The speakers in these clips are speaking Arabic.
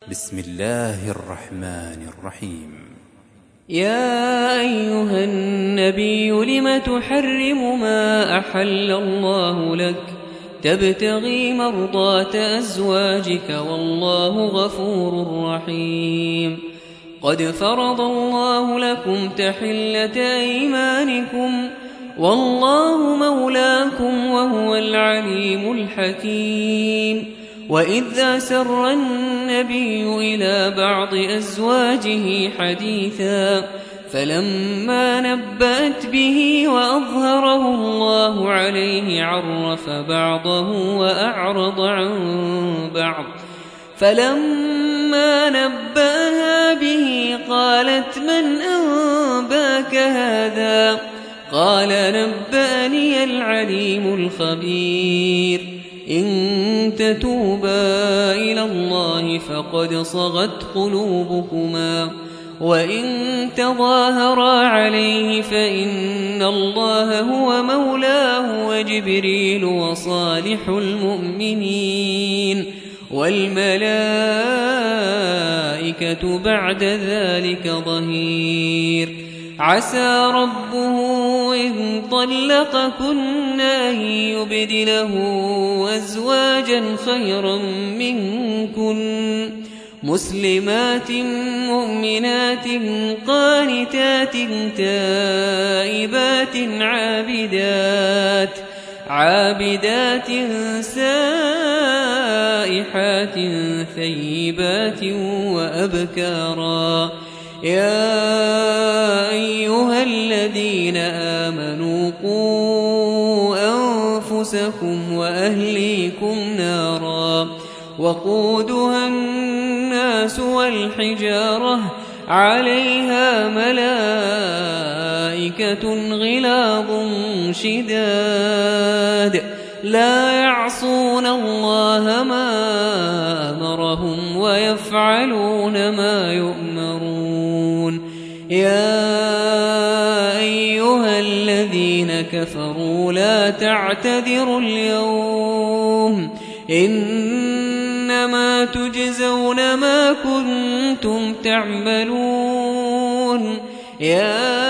بسم الله الرحمن الرحيم. يا أيها النبي لم تحرم ما أحل الله لك تبتغي مرضات أزواجك والله غفور رحيم. قد فرض الله لكم تحلة أيمانكم والله مولاكم وهو العليم الحكيم. وإذ أسر النبي إلى بعض أزواجه حديثا فلما نبأت به وأظهره الله عليه عرف بعضه وأعرض عن بعض. فلما نبأها به قالت من أنباك هذا؟ قال نبأني العليم الخبير. إن تتوبا إلى الله فقد صغت قلوبكما وإن تظاهرا عليه فإن الله هو مولاه وجبريل وصالح المؤمنين والملائكة بعد ذلك ظهير. عسى ربه إن طلقكن أن يبدله أزواجا خيرا منكن مسلمات مؤمنات قانتات تائبات عابدات سائحات ثيبات وأبكارا. يا أيها الذين آمنوا قوا أنفسكم وأهليكم نارا وقودها الناس والحجارة عليها ملائكة غلاظ شداد لا يعصون الله ما أمرهم ويفعلون ما يؤمرون. يا أيها الذين كفروا لا تعتذروا اليوم إنما تجزون ما كنتم تعملون. يا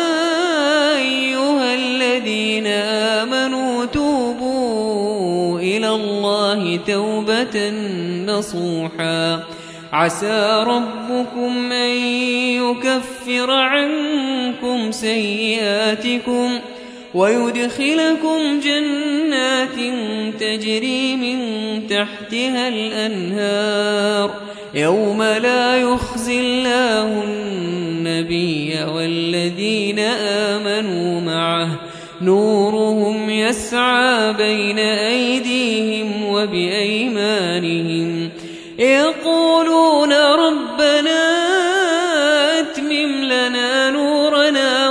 أيها الذين آمنوا توبوا إلى الله توبة نصوحا عسى ربكم أن يكفر عنكم سيئاتكم ويدخلكم جنات تجري من تحتها الأنهار يوم لا يخزي الله النبي والذين آمنوا معه نورهم يسعى بين أيديهم وبأيمانهم يقولون ربنا أتمم لنا نورنا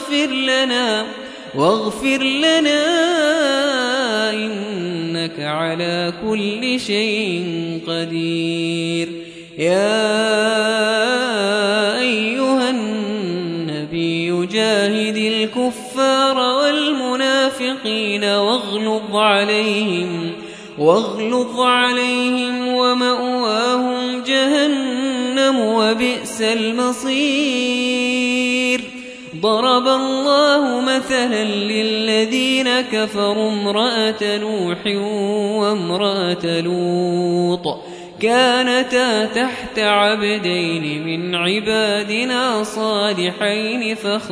واغفر لنا إنك على كل شيء قدير. يا أيها النبي جاهد الكفار والمنافقين واغلظ عليهم ومأواهم جهنم وبئس المصير. ضرب الله مثلا للذين كفروا امرأة نوح وامرأة لوط كانتا تحت عبدين من عبادنا صالحين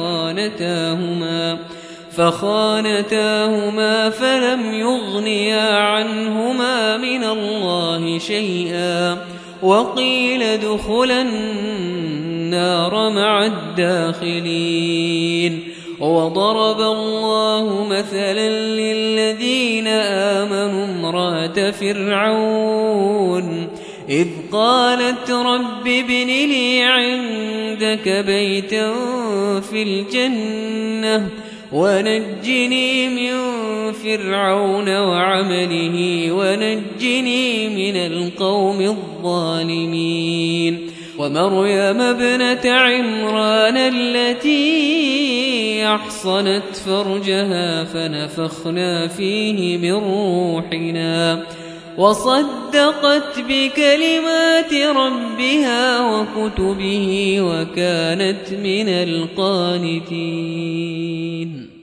فخانتاهما فلم يغنيا عنهما من الله شيئا وقيل ادخلا النار مع الداخلين. وضرب الله مثلا للذين آمنوا امرأة فرعون إذ قالت رب ابن لي عندك بيتا في الجنة ونجني من فرعون وعمله ونجني من القوم الظالمين. ومريم ابنة عمران التي أحصنت فرجها فنفخنا فيه من روحنا وصدقت بكلمات ربها وكتبه وكانت من القانتين